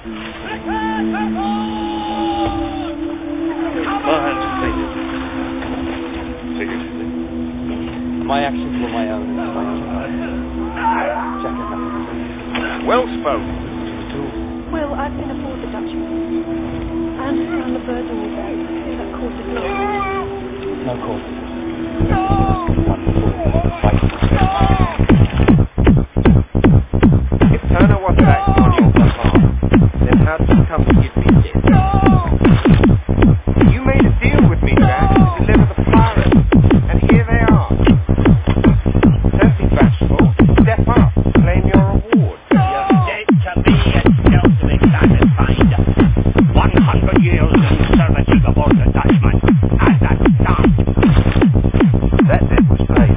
hands, please. Figuratively. My actions were my own. Jack had nothing to say. Well spoken. Well, I've been aboard the Dutchman. I understand the birds are all buried. That caused a delay. No cause. If Turner wasn't acting on your behalf, then how did you come to give me this? You made a deal with me, Jack, to deliver the pirates, and here they are. Don't be bashful. Step up. Claim your reward. You're dead to me and still to be satisfied. 100 years in servitude aboard the Dutchman. As that done. That debt was paid.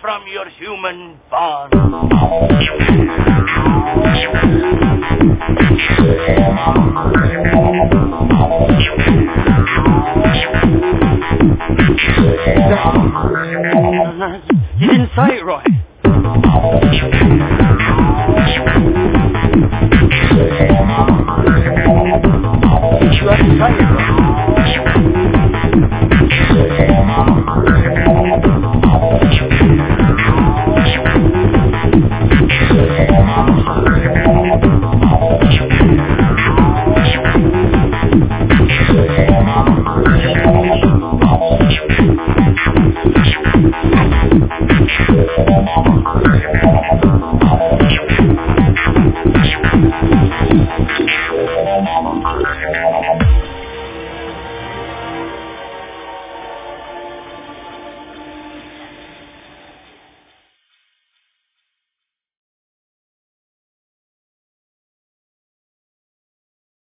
from your human bond. You didn't say it right. You had to say it right.